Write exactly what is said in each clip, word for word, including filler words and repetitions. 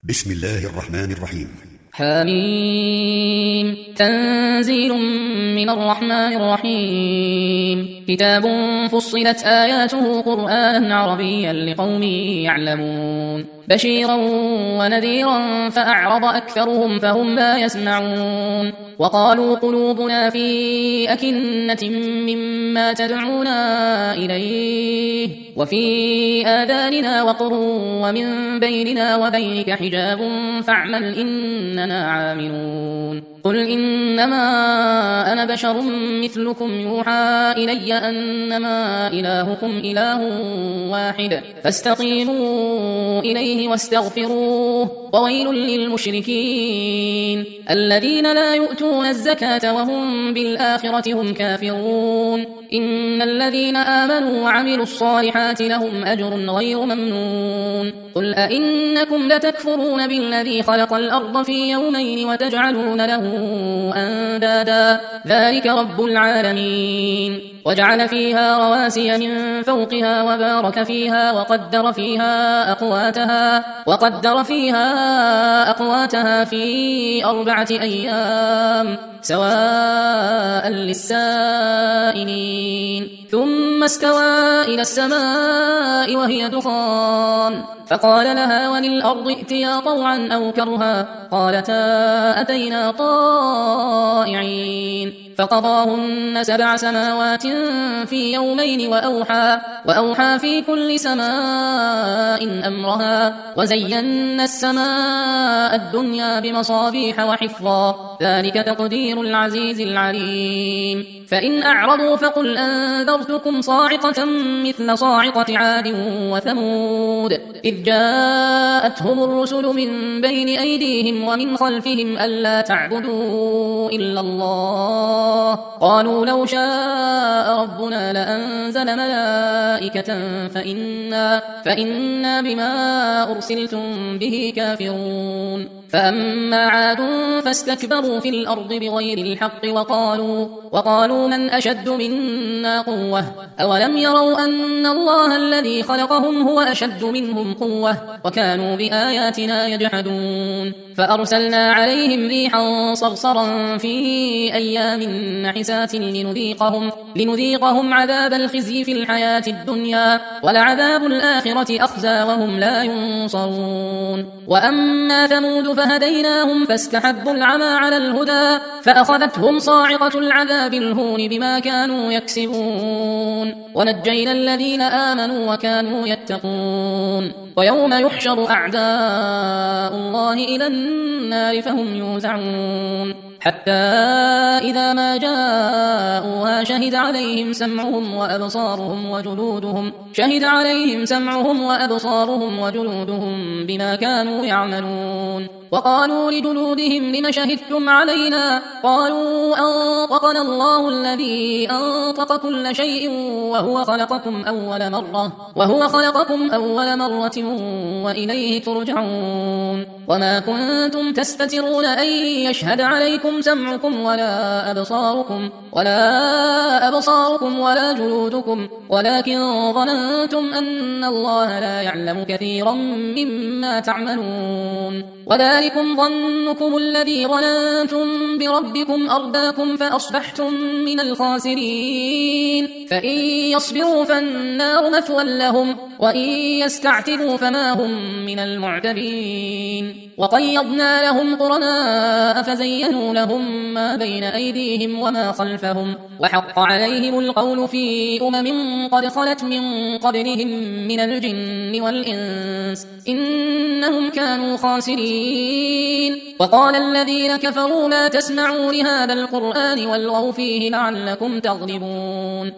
بسم الله الرحمن الرحيم. حميم. تنزيل من الرحمن الرحيم. كتاب فصلت آياته قرآنا عربيا لقوم يعلمون. بشيرا ونذيرا فأعرض أكثرهم فهم لا يسمعون. وقالوا قلوبنا في أكنة مما تدعونا إليه وفي آذاننا وقر ومن بيننا وبينك حجاب فاعمل إننا عاملون. قل إنما أنا بشر مثلكم يوحى إلي أنما إلهكم إله واحد فاستقيموا إليه واستغفروه وويل للمشركين الذين لا يؤتون الزكاة وهم بالآخرة هم كافرون. إن الذين آمنوا وعملوا الصالحات لهم أجر غير ممنون. قل أئنكم لتكفرون بالذي خلق الأرض في يومين وتجعلون له أندادا ذلك رب العالمين. وجعل فيها رواسي من فوقها وبارك فيها وقدر فيها أقواتها وقدر فيها أقواتها في أربعة أيام سواء للسائلين. ثم استوى إلى السماء وهي دخان فقال لها وللأرض ائتيا طوعا أو كرها قالتا أتينا طائعين. فقضاهن سبع سماوات في يومين وأوحى, وأوحى في كل سماء أمرها وزينا السماء الدنيا بمصابيح وحفظا ذلك تقدير العزيز العليم. فإن أعرضوا فقل أنذرتكم صاعقة مثل صاعقة عاد وثمود إذ جاءتهم الرسل من بين أيديهم ومن خلفهم ألا تعبدوا إلا الله قالوا لو شاء ربنا لأنزل ملائكة فإنا, فإنا بما أرسلتم به كافرون. فأما عاد فاستكبروا في الأرض بغير الحق وقالوا, وقالوا من أشد منا قوة أولم يروا أن الله الذي خلقهم هو أشد منهم قوة وكانوا بآياتنا يجحدون. فأرسلنا عليهم ريحا صرصرا في أيام نحسات لنذيقهم, لنذيقهم عذاب الخزي في الحياة الدنيا ولعذاب الآخرة أخزى وهم لا ينصرون. وأما ثمود فهديناهم فاستحبوا العمى على الهدى فأخذتهم صاعقة العذاب الهون بما كانوا يكسبون. ونجينا الذين آمنوا وكانوا يتقون. ويوم يحشر أعداء الله إلى النار فهم يوزعون حتى إذا ما جاءوها شهد عليهم سمعهم وأبصارهم وجلودهم شهد عليهم سمعهم وأبصارهم وجلودهم بما كانوا يعملون. وقالوا لجلودهم لم شهدتم علينا قالوا أنطقنا الله الذي أنطق كل شيء وهو خلقكم أول مرة وهو خلقكم أول مرة وإليه ترجعون. وما كنتم تستترون أن يشهد عليكم سمعكم ولا أبصاركم ولا أبصاركم ولا جلودكم ولكن ظننتم أن الله لا يعلم كثيرا مما تعملون. وذلكم ظنكم الذي ظننتم بربكم أرداكم فأصبحتم من الخاسرين. فإن يصبروا فالنار مثوى لهم وإن يستعتبوا فما هم من المعتبين. وقيضنا لهم قرناء فزينوا لهم ما بين أيديهم وما خلفهم وحق عليهم القول في أمم قد خلت من قبلهم من الجن والإنس إنهم كانوا خاسرين. وقال الذين كفروا لا تسمعوا لهذا القرآن والغوا فيه لعلكم تغلبون.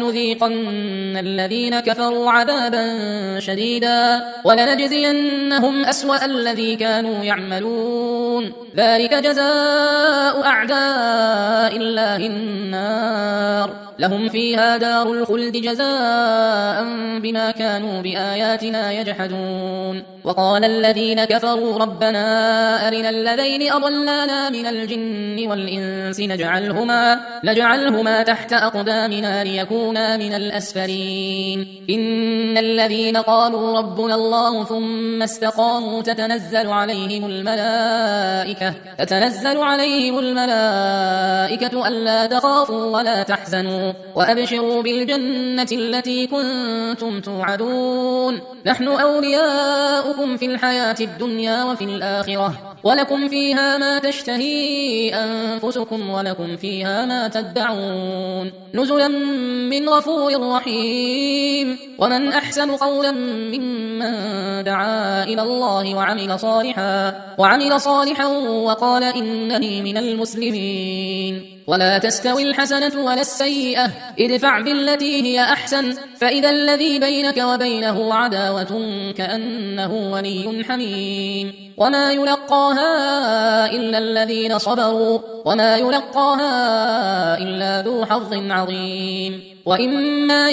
فلنذيقن الذين كفروا عذابا شديدا ولنجزينهم أسوأ الذي كانوا يعملون ذلك جزاء أعداء الله النار لهم فيها دار الخلد جزاء بما كانوا بآياتنا يجحدون وقال الذين كفروا ربنا أرنا الذين أضلانا من الجن والإنس نجعلهما, نجعلهما تحت أقدامنا ليكونا من الأسفلين إن الذين قالوا ربنا الله ثم استقاموا تتنزل عليهم الملائكة تتنزل عليهم الملائكة ألا تخافوا ولا تحزنوا وأبشروا بالجنة التي كنتم توعدون نحن أولياؤكم في الحياة الدنيا وفي الآخرة ولكم فيها ما تشتهي أنفسكم ولكم فيها ما تدعون نزلا من غفور رحيم ومن أحسن قولا ممن دعا إلى الله وعمل صالحا, وعمل صالحا وقال إنني من المسلمين ولا تستوي الحسنة ولا السيئة ادفع بالتي هي أحسن فإذا الذي بينك وبينه عداوة كأنه ولي حميم وما يلقاها إلا الذين صبروا وما يلقاها إلا ذو حظ عظيم وإما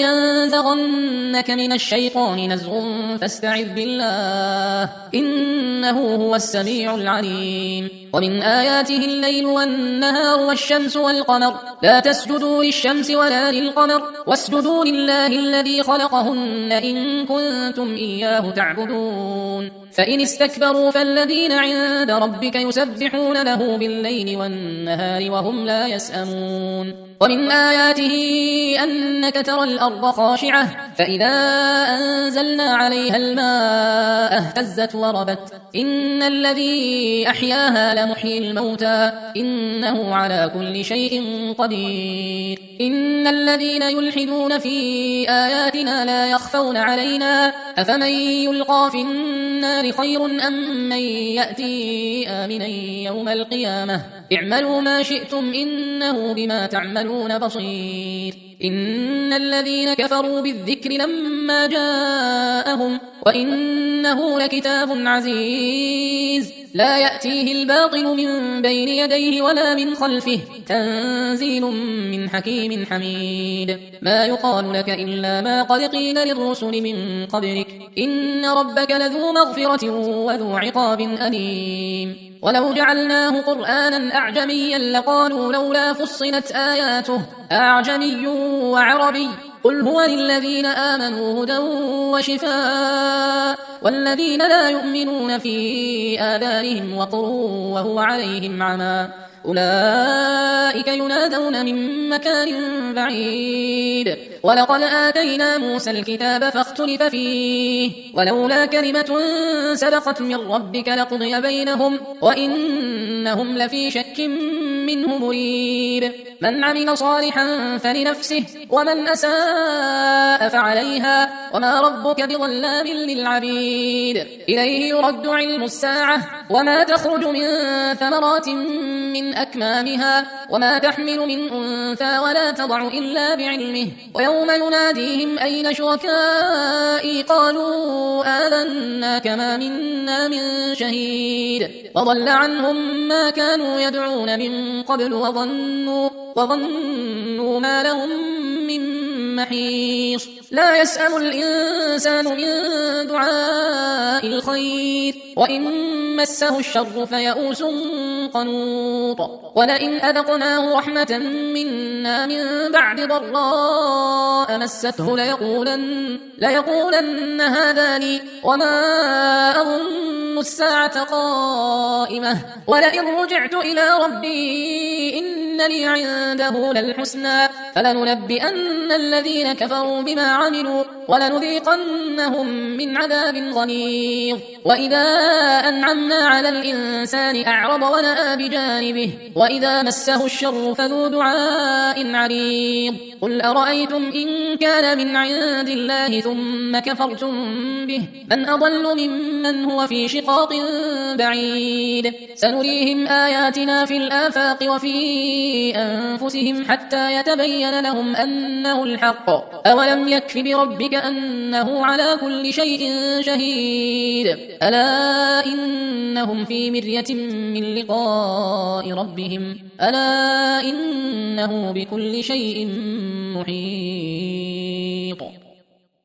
ينزغنك من الشيطان نزغ فاستعذ بالله إنه هو السميع العليم ومن آياته الليل والنهار والشمس والقمر لا تسجدوا للشمس ولا للقمر واسجدوا لله الذي خلقهن إن كنتم إياه تعبدون فإن استكبروا فالذين عند ربك يسبحون له بالليل والنهار وهم لا يسأمون ومن آياته أنك ترى الأرض خاشعة فإذا أنزلنا عليها الماء اهتزت وربت إن الذي أحياها لمحيي الموتى إنه على كل شيء قدير إن الذين يلحدون في آياتنا لا يخفون علينا أفمن يلقى في النار خير أم من يأتي آمنا يوم القيامة اعملوا ما شئتم إنه بما تعملون بصير إن الذين كفروا بالذكر لما جاءهم وإنه لكتاب عزيز لا يأتيه الباطل من بين يديه ولا من خلفه تنزيل من حكيم حميد ما يقال لك إلا ما قد قيل للرسل من قبلك إن ربك لذو مغفرة وذو عقاب أليم ولو جعلناه قرآنا أعجميا لقالوا لولا فصلت آياته أعجمي وعربي قل هو للذين آمنوا هدى وشفاء والذين لا يؤمنون في آذانهم وقر وهو عليهم عمى أولئك ينادون من مكان بعيد ولقد آتينا موسى الكتاب فاختلف فيه ولولا كلمة سبقت من ربك لقضي بينهم وإنهم لفي شك منه مريب من عمل صالحا فلنفسه ومن أساء فعليها وما ربك بظلام للعبيد إليه يرد علم الساعة وما تخرج من ثمرات من أكمامها وما تحمل من أنثى ولا تضع إلا بعلمه ويوم يناديهم أين شركائي قالوا آذنا كما منا من شهيد وضل عنهم ما كانوا يدعون من قبل وظنوا, وظنوا ما لهم من محيص لا يسأم الإنسان من دعاء الخير وإن مسه الشر فيئوس قنوط ولئن أذقناه رحمة منا من بعد ضراء مسته ليقولن, ليقولن هذا لي وما أظن الساعة قائمة ولئن رجعت إلى ربي إن لي عنده للحسنى فلننبئن الذين كفروا بما عملوا ولنذيقنهم من عذاب غليظ وإذا أنعمنا على الإنسان أعرض ونأى بجانبه وإذا مسه الشر فذو دعاء عريض قل أرأيتم إن كان من عند الله ثم كفرتم به من أضل ممن هو في شقاق بعيد سنريهم آياتنا في الآفاق وفي أنفسهم حتى يتبين لهم أنه الحق أولم يكف بربك أنه على كل شيء شهيد ألا إنهم في مرية من لقاء ربهم ألا إنه بكل شيء محيط.